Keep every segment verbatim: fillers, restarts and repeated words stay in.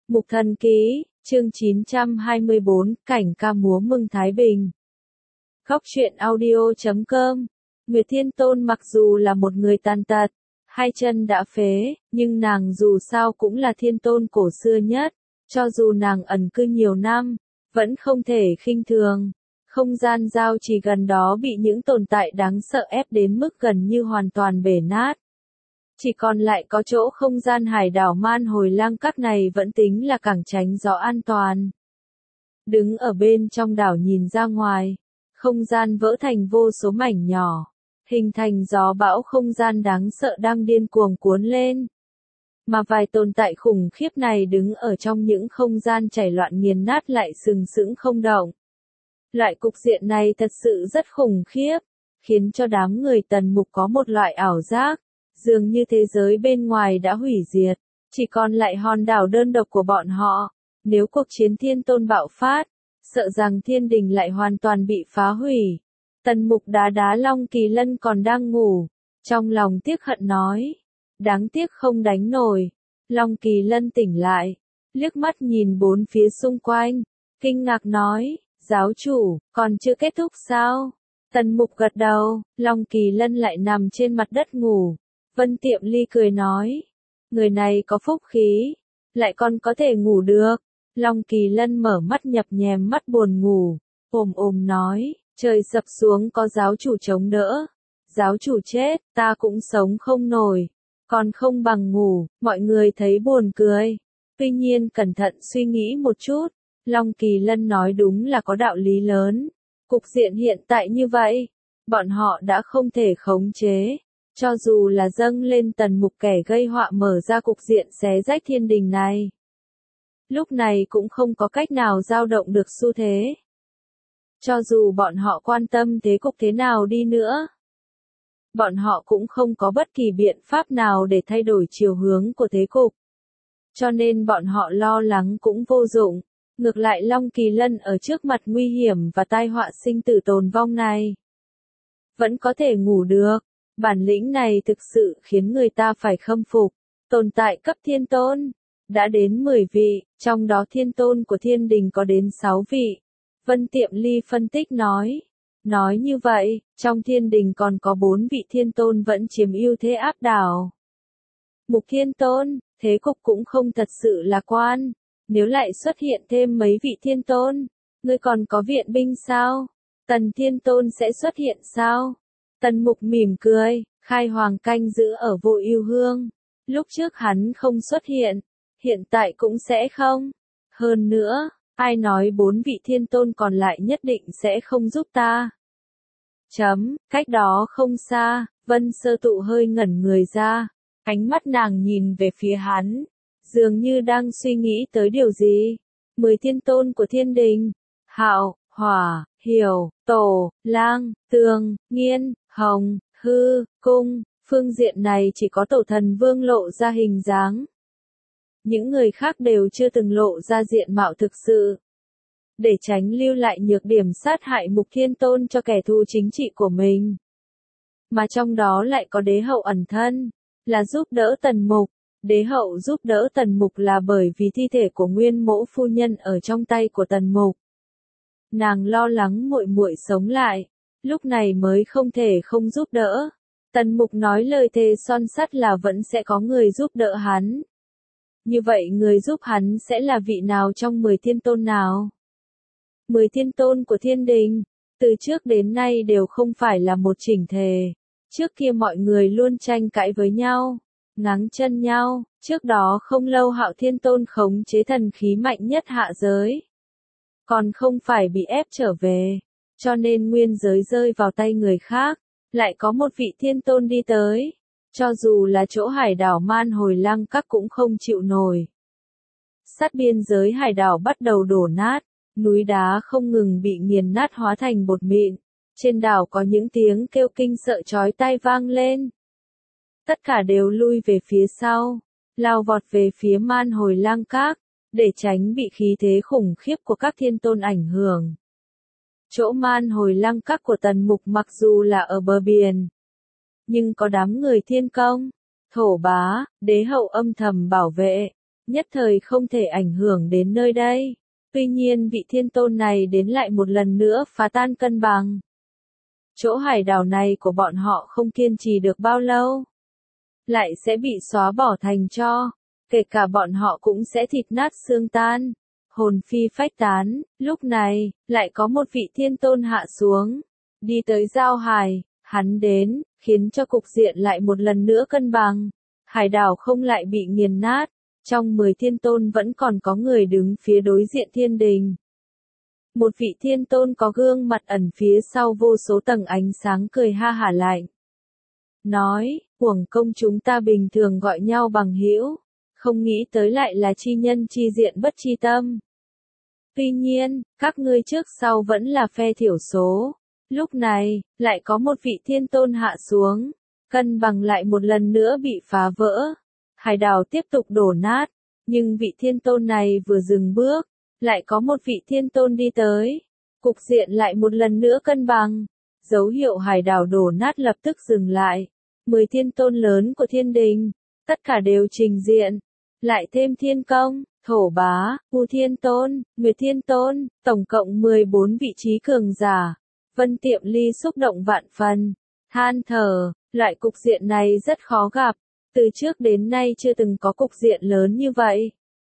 Mục Thần Ký, chương chín trăm hai mươi bốn, cảnh ca múa mừng Thái Bình. Góc truyện audio chấm com. Nguyệt Thiên Tôn mặc dù là một người tàn tật, hai chân đã phế, nhưng nàng dù sao cũng là thiên tôn cổ xưa nhất, cho dù nàng ẩn cư nhiều năm, vẫn không thể khinh thường. Không gian giao chỉ gần đó bị những tồn tại đáng sợ ép đến mức gần như hoàn toàn bể nát. Chỉ còn lại có chỗ không gian hải đảo Man Hồi Lang Các này vẫn tính là cảng tránh gió an toàn. Đứng ở bên trong đảo nhìn ra ngoài, không gian vỡ thành vô số mảnh nhỏ, hình thành gió bão không gian đáng sợ đang điên cuồng cuốn lên. Mà vài tồn tại khủng khiếp này đứng ở trong những không gian chảy loạn nghiền nát lại sừng sững không động. Loại cục diện này thật sự rất khủng khiếp, khiến cho đám người Tần Mục có một loại ảo giác, dường như thế giới bên ngoài đã hủy diệt, chỉ còn lại hòn đảo đơn độc của bọn họ. Nếu cuộc chiến thiên tôn bạo phát, sợ rằng thiên đình lại hoàn toàn bị phá hủy. Tần Mục đá đá Long Kỳ Lân còn đang ngủ, trong lòng tiếc hận nói, đáng tiếc không đánh nổi. Long Kỳ Lân tỉnh lại, liếc mắt nhìn bốn phía xung quanh, kinh ngạc nói, giáo chủ, còn chưa kết thúc sao? Tần Mục gật đầu, Long Kỳ Lân lại nằm trên mặt đất ngủ. Vân Tiệm Ly cười nói, người này có phúc khí, lại còn có thể ngủ được. Long Kỳ Lân mở mắt nhập nhèm mắt buồn ngủ, ồm ồm nói, trời sập xuống có giáo chủ chống đỡ. Giáo chủ chết, ta cũng sống không nổi, còn không bằng ngủ. Mọi người thấy buồn cười. Tuy nhiên cẩn thận suy nghĩ một chút, Long Kỳ Lân nói đúng là có đạo lý lớn. Cục diện hiện tại như vậy, bọn họ đã không thể khống chế. Cho dù là dâng lên Tần Mục kẻ gây họa mở ra cục diện xé rách thiên đình này, lúc này cũng không có cách nào dao động được xu thế. Cho dù bọn họ quan tâm thế cục thế nào đi nữa, bọn họ cũng không có bất kỳ biện pháp nào để thay đổi chiều hướng của thế cục. Cho nên bọn họ lo lắng cũng vô dụng. Ngược lại Long Kỳ Lân ở trước mặt nguy hiểm và tai họa sinh tử tồn vong này, vẫn có thể ngủ được. Bản lĩnh này thực sự khiến người ta phải khâm phục. Tồn tại cấp thiên tôn đã đến mười vị, trong đó thiên tôn của thiên đình có đến sáu vị. Vân Tiệm Ly phân tích nói, nói như vậy, trong thiên đình còn có bốn vị thiên tôn vẫn chiếm ưu thế áp đảo. Mục Thiên Tôn, thế cục cũng không thật sự lạc quan. Nếu lại xuất hiện thêm mấy vị thiên tôn, ngươi còn có viện binh sao? Tần Thiên Tôn sẽ xuất hiện sao? Tần Mục mỉm cười, khai hoàng canh giữ ở Vô Ưu Hương. Lúc trước hắn không xuất hiện, hiện tại cũng sẽ không. Hơn nữa, ai nói bốn vị thiên tôn còn lại nhất định sẽ không giúp ta? Chấm, cách đó không xa, Vân Sơ Tụ hơi ngẩn người ra, ánh mắt nàng nhìn về phía hắn, dường như đang suy nghĩ tới điều gì. Mười thiên tôn của thiên đình, Hạo, Hỏa, Hiểu, Tổ, Lang, Tường, Nghiên, Hồng, Hư, Cung, phương diện này chỉ có Tổ Thần Vương lộ ra hình dáng. Những người khác đều chưa từng lộ ra diện mạo thực sự, để tránh lưu lại nhược điểm sát hại Mục Thiên Tôn cho kẻ thù chính trị của mình. Mà trong đó lại có đế hậu ẩn thân, là giúp đỡ Tần Mục. Đế hậu giúp đỡ Tần Mục là bởi vì thi thể của Nguyên Mỗ phu nhân ở trong tay của Tần Mục. Nàng lo lắng muội muội sống lại, lúc này mới không thể không giúp đỡ. Tần Mục nói lời thề son sắt là vẫn sẽ có người giúp đỡ hắn. Như vậy người giúp hắn sẽ là vị nào trong mười thiên tôn nào? Mười thiên tôn của thiên đình, từ trước đến nay đều không phải là một chỉnh thể. Trước kia mọi người luôn tranh cãi với nhau, ngáng chân nhau. Trước đó không lâu Hạo Thiên Tôn khống chế thần khí mạnh nhất hạ giới, còn không phải bị ép trở về, cho nên nguyên giới rơi vào tay người khác. Lại có một vị thiên tôn đi tới, cho dù là chỗ hải đảo Man Hồi Lang Các cũng không chịu nổi. Sát biên giới hải đảo bắt đầu đổ nát, núi đá không ngừng bị nghiền nát hóa thành bột mịn. Trên đảo có những tiếng kêu kinh sợ chói tai vang lên. Tất cả đều lui về phía sau, lao vọt về phía Man Hồi Lang Các, để tránh bị khí thế khủng khiếp của các thiên tôn ảnh hưởng. Chỗ Man Hồi Lang Các của Tần Mục mặc dù là ở bờ biển, nhưng có đám người thiên công, thổ bá, đế hậu âm thầm bảo vệ. nhất thời không thể ảnh hưởng đến nơi đây. Tuy nhiên vị thiên tôn này đến lại một lần nữa phá tan cân bằng. Chỗ hải đảo này của bọn họ không kiên trì được bao lâu, lại sẽ bị xóa bỏ thành tro, kể cả bọn họ cũng sẽ thịt nát xương tan, hồn phi phách tán. Lúc này, lại có một vị thiên tôn hạ xuống, đi tới giao hải, hắn đến, khiến cho cục diện lại một lần nữa cân bằng. Hải đảo không lại bị nghiền nát, trong mười thiên tôn vẫn còn có người đứng phía đối diện thiên đình. Một vị thiên tôn có gương mặt ẩn phía sau vô số tầng ánh sáng cười ha hả lạnh. Nói, uổng công chúng ta bình thường gọi nhau bằng hữu, không nghĩ tới lại là chi nhân chi diện bất chi tâm. Tuy nhiên, các ngươi trước sau vẫn là phe thiểu số. Lúc này, lại có một vị thiên tôn hạ xuống, cân bằng lại một lần nữa bị phá vỡ. Hải đảo tiếp tục đổ nát, nhưng vị thiên tôn này vừa dừng bước, lại có một vị thiên tôn đi tới. Cục diện lại một lần nữa cân bằng. Dấu hiệu hải đảo đổ nát lập tức dừng lại. Mười thiên tôn lớn của thiên đình, tất cả đều trình diện. Lại thêm thiên công, thổ bá, u thiên tôn, nguyệt thiên tôn, tổng cộng mười bốn vị trí cường giả. Vân Tiệm Ly xúc động vạn phần, than thở, loại cục diện này rất khó gặp. Từ trước đến nay chưa từng có cục diện lớn như vậy.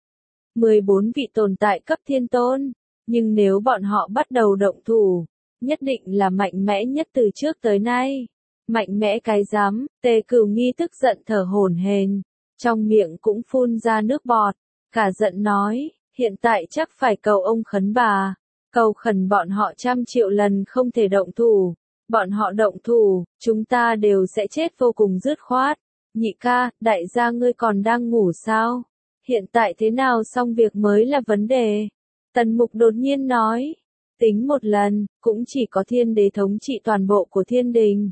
mười bốn vị tồn tại cấp thiên tôn, nhưng nếu bọn họ bắt đầu động thủ, nhất định là mạnh mẽ nhất từ trước tới nay. Mạnh mẽ cái rắm, Tề Cửu Nghi tức giận thở hổn hển, trong miệng cũng phun ra nước bọt, cả giận nói, hiện tại chắc phải cầu ông khấn bà, cầu khẩn bọn họ trăm triệu lần không thể động thủ, bọn họ động thủ, chúng ta đều sẽ chết vô cùng dứt khoát. Nhị ca, đại gia ngươi còn đang ngủ sao? Hiện tại thế nào xong việc mới là vấn đề. Tần Mục đột nhiên nói, tính một lần, cũng chỉ có thiên đế thống trị toàn bộ của thiên đình,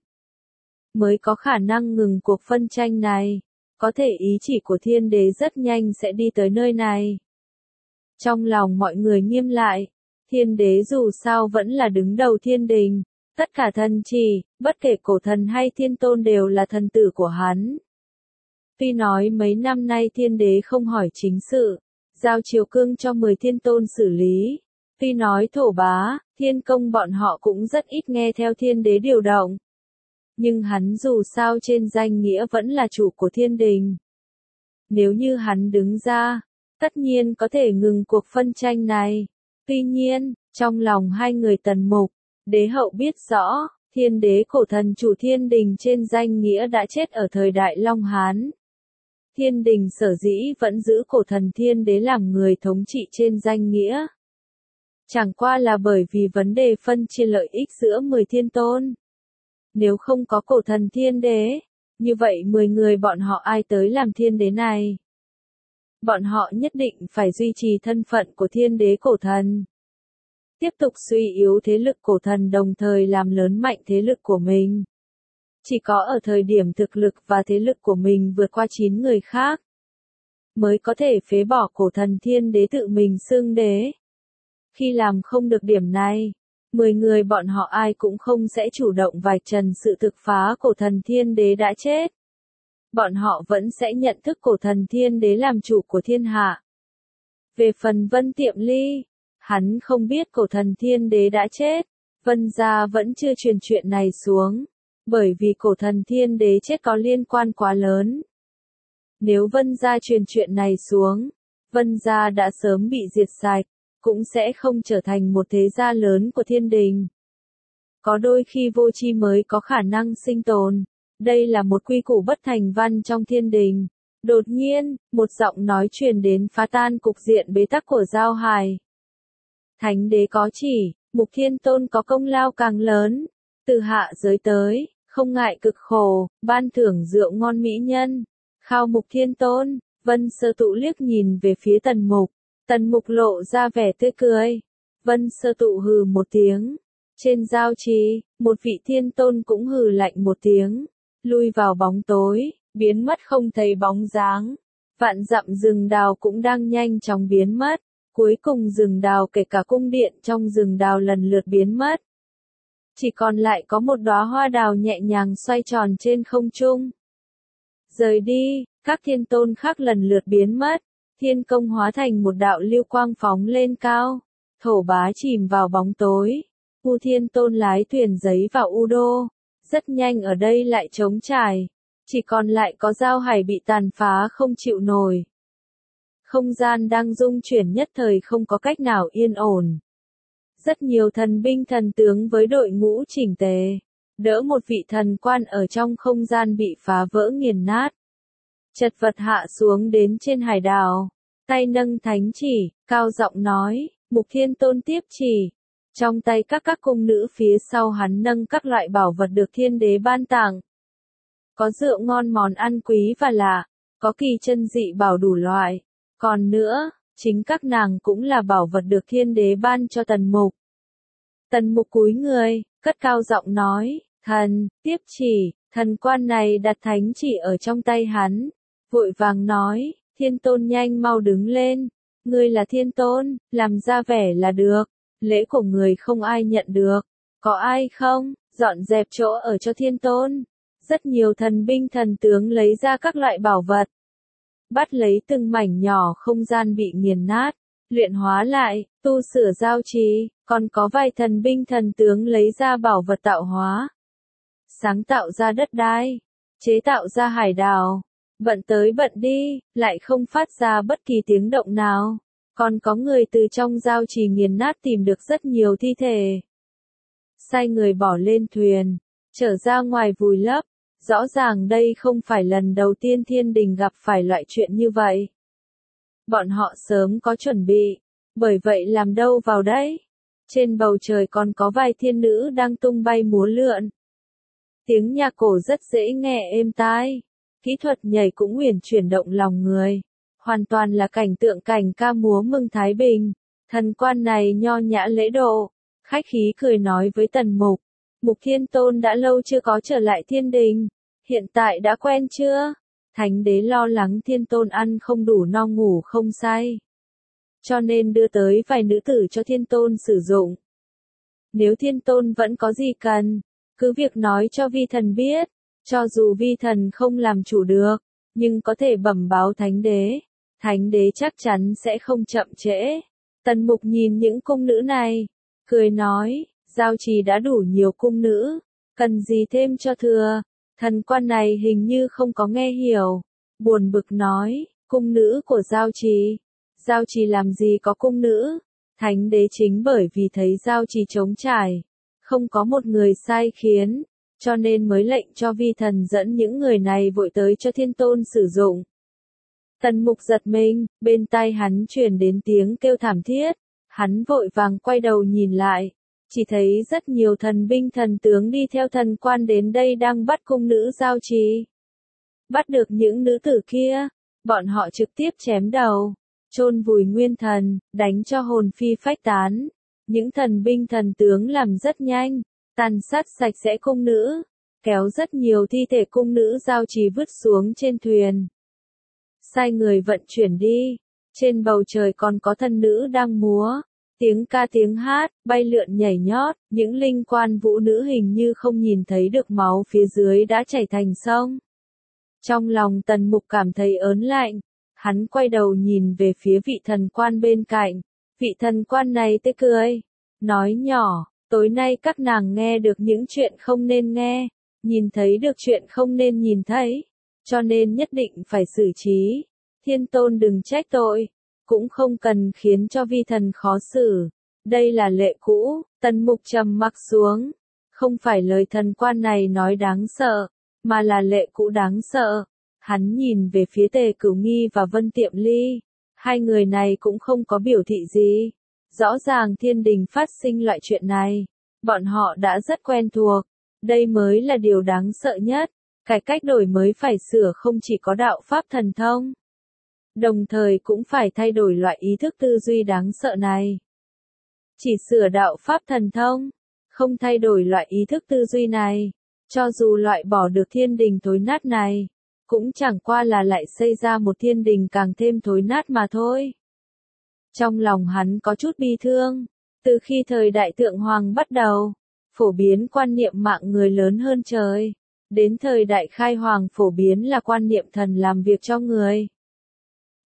mới có khả năng ngừng cuộc phân tranh này. Có thể ý chỉ của thiên đế rất nhanh sẽ đi tới nơi này. Trong lòng mọi người nghiêm lại, thiên đế dù sao vẫn là đứng đầu thiên đình. Tất cả thần chỉ, bất kể cổ thần hay thiên tôn đều là thần tử của hắn. Tuy nói mấy năm nay thiên đế không hỏi chính sự, giao triều cương cho mười thiên tôn xử lý. Tuy nói thổ bá, thiên công bọn họ cũng rất ít nghe theo thiên đế điều động. Nhưng hắn dù sao trên danh nghĩa vẫn là chủ của thiên đình. Nếu như hắn đứng ra, tất nhiên có thể ngừng cuộc phân tranh này. Tuy nhiên, trong lòng hai người Tần Mục, Đế Hậu biết rõ, thiên đế cổ thần chủ thiên đình trên danh nghĩa đã chết ở thời đại Long Hán. Thiên đình sở dĩ vẫn giữ cổ thần thiên đế làm người thống trị trên danh nghĩa. Chẳng qua là bởi vì vấn đề phân chia lợi ích giữa mười thiên tôn. Nếu không có cổ thần thiên đế, như vậy mười người bọn họ ai tới làm thiên đế này? Bọn họ nhất định phải duy trì thân phận của thiên đế cổ thần. Tiếp tục suy yếu thế lực cổ thần đồng thời làm lớn mạnh thế lực của mình. Chỉ có ở thời điểm thực lực và thế lực của mình vượt qua chín người khác, mới có thể phế bỏ cổ thần thiên đế tự mình xưng đế. Khi làm không được điểm này, mười người bọn họ ai cũng không sẽ chủ động vạch trần sự thực phá cổ thần thiên đế đã chết. Bọn họ vẫn sẽ nhận thức cổ thần thiên đế làm chủ của thiên hạ. Về phần Vân Tiệm Ly, hắn không biết cổ thần thiên đế đã chết, Vân gia vẫn chưa truyền chuyện này xuống, bởi vì cổ thần thiên đế chết có liên quan quá lớn. Nếu Vân gia truyền chuyện này xuống, Vân gia đã sớm bị diệt sạch, cũng sẽ không trở thành một thế gia lớn của thiên đình. Có đôi khi vô tri mới có khả năng sinh tồn, đây là một quy củ bất thành văn trong thiên đình. Đột nhiên, một giọng nói truyền đến phá tan cục diện bế tắc của giao hài. Thánh đế có chỉ, Mục Thiên Tôn có công lao càng lớn, từ hạ giới tới, không ngại cực khổ, ban thưởng rượu ngon mỹ nhân, khao Mục Thiên Tôn. Vân Sơ Tụ liếc nhìn về phía Tần Mục, Tần Mục lộ ra vẻ tươi cười. Vân Sơ Tụ hừ một tiếng, trên giao trì, một vị thiên tôn cũng hừ lạnh một tiếng, lui vào bóng tối, biến mất không thấy bóng dáng. Vạn dặm rừng đào cũng đang nhanh chóng biến mất, cuối cùng rừng đào kể cả cung điện trong rừng đào lần lượt biến mất. Chỉ còn lại có một đóa hoa đào nhẹ nhàng xoay tròn trên không trung. Rời đi, các thiên tôn khác lần lượt biến mất, thiên công hóa thành một đạo lưu quang phóng lên cao, thổ bá chìm vào bóng tối. U Thiên Tôn lái thuyền giấy vào U Đô, rất nhanh ở đây lại trống trải, chỉ còn lại có giao hải bị tàn phá không chịu nổi. Không gian đang rung chuyển nhất thời không có cách nào yên ổn. Rất nhiều thần binh thần tướng với đội ngũ chỉnh tề, đỡ một vị thần quan ở trong không gian bị phá vỡ nghiền nát. Chật vật hạ xuống đến trên hải đảo, tay nâng thánh chỉ, cao giọng nói, Mục Thiên Tôn tiếp chỉ. Trong tay các các cung nữ phía sau hắn nâng các loại bảo vật được thiên đế ban tặng. Có rượu ngon món ăn quý và lạ, có kỳ chân dị bảo đủ loại. Còn nữa, chính các nàng cũng là bảo vật được thiên đế ban cho Tần Mục. Tần Mục cúi người, cất cao giọng nói, thần, tiếp chỉ, thần quan này đặt thánh chỉ ở trong tay hắn. Vội vàng nói, Thiên Tôn nhanh mau đứng lên, ngươi là Thiên Tôn, làm ra vẻ là được, lễ của người không ai nhận được, có ai không, dọn dẹp chỗ ở cho Thiên Tôn. Rất nhiều thần binh thần tướng lấy ra các loại bảo vật, bắt lấy từng mảnh nhỏ không gian bị nghiền nát, luyện hóa lại, tu sửa giao trì, còn có vài thần binh thần tướng lấy ra bảo vật tạo hóa, sáng tạo ra đất đai, chế tạo ra hải đảo. Bận tới bận đi, lại không phát ra bất kỳ tiếng động nào. Còn có người từ trong giao trì nghiền nát tìm được rất nhiều thi thể. Sai người bỏ lên thuyền, trở ra ngoài vùi lấp. Rõ ràng đây không phải lần đầu tiên thiên đình gặp phải loại chuyện như vậy. Bọn họ sớm có chuẩn bị, bởi vậy làm đâu vào đấy. Trên bầu trời còn có vài thiên nữ đang tung bay múa lượn. Tiếng nhạc cổ rất dễ nghe êm tai. Kỹ thuật nhảy cũng uyển chuyển động lòng người. Hoàn toàn là cảnh tượng cảnh ca múa mừng Thái Bình. Thần quan này nho nhã lễ độ, khách khí cười nói với Tần Mục. Mục Thiên Tôn đã lâu chưa có trở lại thiên đình. Hiện tại đã quen chưa? Thánh đế lo lắng Thiên Tôn ăn không đủ no ngủ không say. Cho nên đưa tới vài nữ tử cho Thiên Tôn sử dụng. Nếu Thiên Tôn vẫn có gì cần, cứ việc nói cho vi thần biết. Cho dù vi thần không làm chủ được, nhưng có thể bẩm báo thánh đế. Thánh đế chắc chắn sẽ không chậm trễ. Tần Mục nhìn những cung nữ này, cười nói, giao trì đã đủ nhiều cung nữ, cần gì thêm cho thừa. Thần quan này hình như không có nghe hiểu, buồn bực nói, cung nữ của giao trì. Giao trì làm gì có cung nữ? Thánh đế chính bởi vì thấy giao trì trống trải, không có một người sai khiến, cho nên mới lệnh cho vi thần dẫn những người này vội tới cho Thiên Tôn sử dụng. Tần Mục giật mình, bên tai hắn truyền đến tiếng kêu thảm thiết, hắn vội vàng quay đầu nhìn lại, chỉ thấy rất nhiều thần binh thần tướng đi theo thần quan đến đây đang bắt cung nữ giao trì. Bắt được những nữ tử kia, bọn họ trực tiếp chém đầu, chôn vùi nguyên thần, đánh cho hồn phi phách tán. Những thần binh thần tướng làm rất nhanh, tàn sát sạch sẽ cung nữ, kéo rất nhiều thi thể cung nữ giao trì vứt xuống trên thuyền. Sai người vận chuyển đi, trên bầu trời còn có thần nữ đang múa, tiếng ca tiếng hát, bay lượn nhảy nhót, những linh quan vũ nữ hình như không nhìn thấy được máu phía dưới đã chảy thành sông. Trong lòng Tần Mục cảm thấy ớn lạnh, hắn quay đầu nhìn về phía vị thần quan bên cạnh, vị thần quan này tê cười, nói nhỏ, tối nay các nàng nghe được những chuyện không nên nghe, nhìn thấy được chuyện không nên nhìn thấy, cho nên nhất định phải xử trí. Thiên Tôn đừng trách tội, cũng không cần khiến cho vi thần khó xử. Đây là lệ cũ. Tần Mục trầm mặc xuống, không phải lời thần quan này nói đáng sợ, mà là lệ cũ đáng sợ. Hắn nhìn về phía Tề Cửu Nghi và Vân Tiệm Ly, hai người này cũng không có biểu thị gì. Rõ ràng thiên đình phát sinh loại chuyện này, bọn họ đã rất quen thuộc, đây mới là điều đáng sợ nhất. Cải cách đổi mới phải sửa không chỉ có đạo pháp thần thông, đồng thời cũng phải thay đổi loại ý thức tư duy đáng sợ này. Chỉ sửa đạo pháp thần thông, không thay đổi loại ý thức tư duy này, cho dù loại bỏ được thiên đình thối nát này, cũng chẳng qua là lại xây ra một thiên đình càng thêm thối nát mà thôi. Trong lòng hắn có chút bi thương, từ khi thời đại Tượng Hoàng bắt đầu, phổ biến quan niệm mạng người lớn hơn trời, đến thời đại Khai Hoàng phổ biến là quan niệm thần làm việc cho người.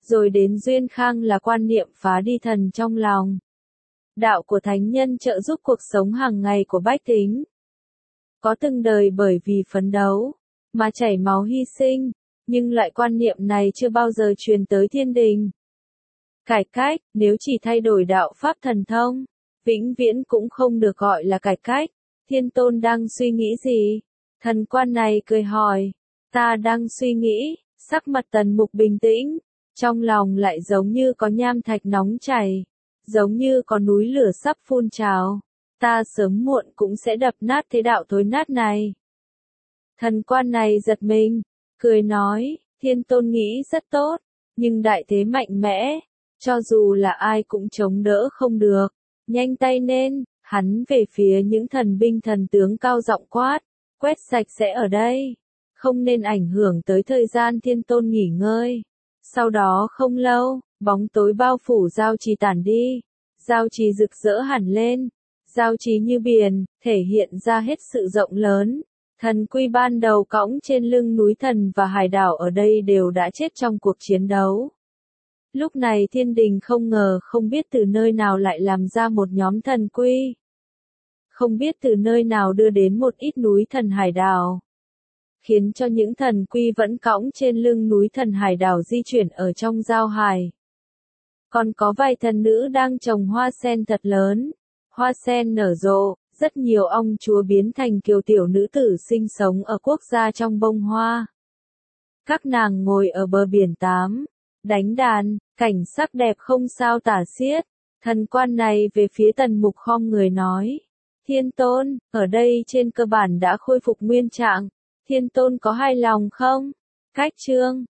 rồi đến duyên khang là quan niệm phá đi thần trong lòng. Đạo của thánh nhân trợ giúp cuộc sống hàng ngày của bách tính. Có từng đời bởi vì phấn đấu, mà chảy máu hy sinh, nhưng loại quan niệm này chưa bao giờ truyền tới thiên đình. Cải cách, nếu chỉ thay đổi đạo pháp thần thông, vĩnh viễn cũng không được gọi là cải cách. Thiên Tôn đang suy nghĩ gì? Thần quan này cười hỏi. Ta đang suy nghĩ, sắc mặt Tần Mục bình tĩnh, trong lòng lại giống như có nham thạch nóng chảy, giống như có núi lửa sắp phun trào. Ta sớm muộn cũng sẽ đập nát thế đạo thối nát này. Thần quan này giật mình, cười nói, Thiên Tôn nghĩ rất tốt, nhưng đại thế mạnh mẽ, cho dù là ai cũng chống đỡ không được. Nhanh tay nên, hắn về phía những thần binh thần tướng cao giọng quát, quét sạch sẽ ở đây, không nên ảnh hưởng tới thời gian Thiên Tôn nghỉ ngơi. Sau đó không lâu, bóng tối bao phủ giao trì tản đi, giao trì rực rỡ hẳn lên, giao trì như biển, thể hiện ra hết sự rộng lớn. Thần quy ban đầu cõng trên lưng núi thần và hải đảo ở đây đều đã chết trong cuộc chiến đấu. Lúc này thiên đình không ngờ không biết từ nơi nào lại làm ra một nhóm thần quy. Không biết từ nơi nào đưa đến một ít núi thần hải đảo. Khiến cho những thần quy vẫn cõng trên lưng núi thần hải đảo di chuyển ở trong giao hải. Còn có vài thần nữ đang trồng hoa sen thật lớn. Hoa sen nở rộ, rất nhiều ong chúa biến thành kiều tiểu nữ tử sinh sống ở quốc gia trong bông hoa. Các nàng ngồi ở bờ biển tám, đánh đàn, cảnh sắc đẹp không sao tả xiết. Thần quan này về phía Tần Mục khom người nói. Thiên Tôn, ở đây trên cơ bản đã khôi phục nguyên trạng. Thiên Tôn có hài lòng không? Cách chương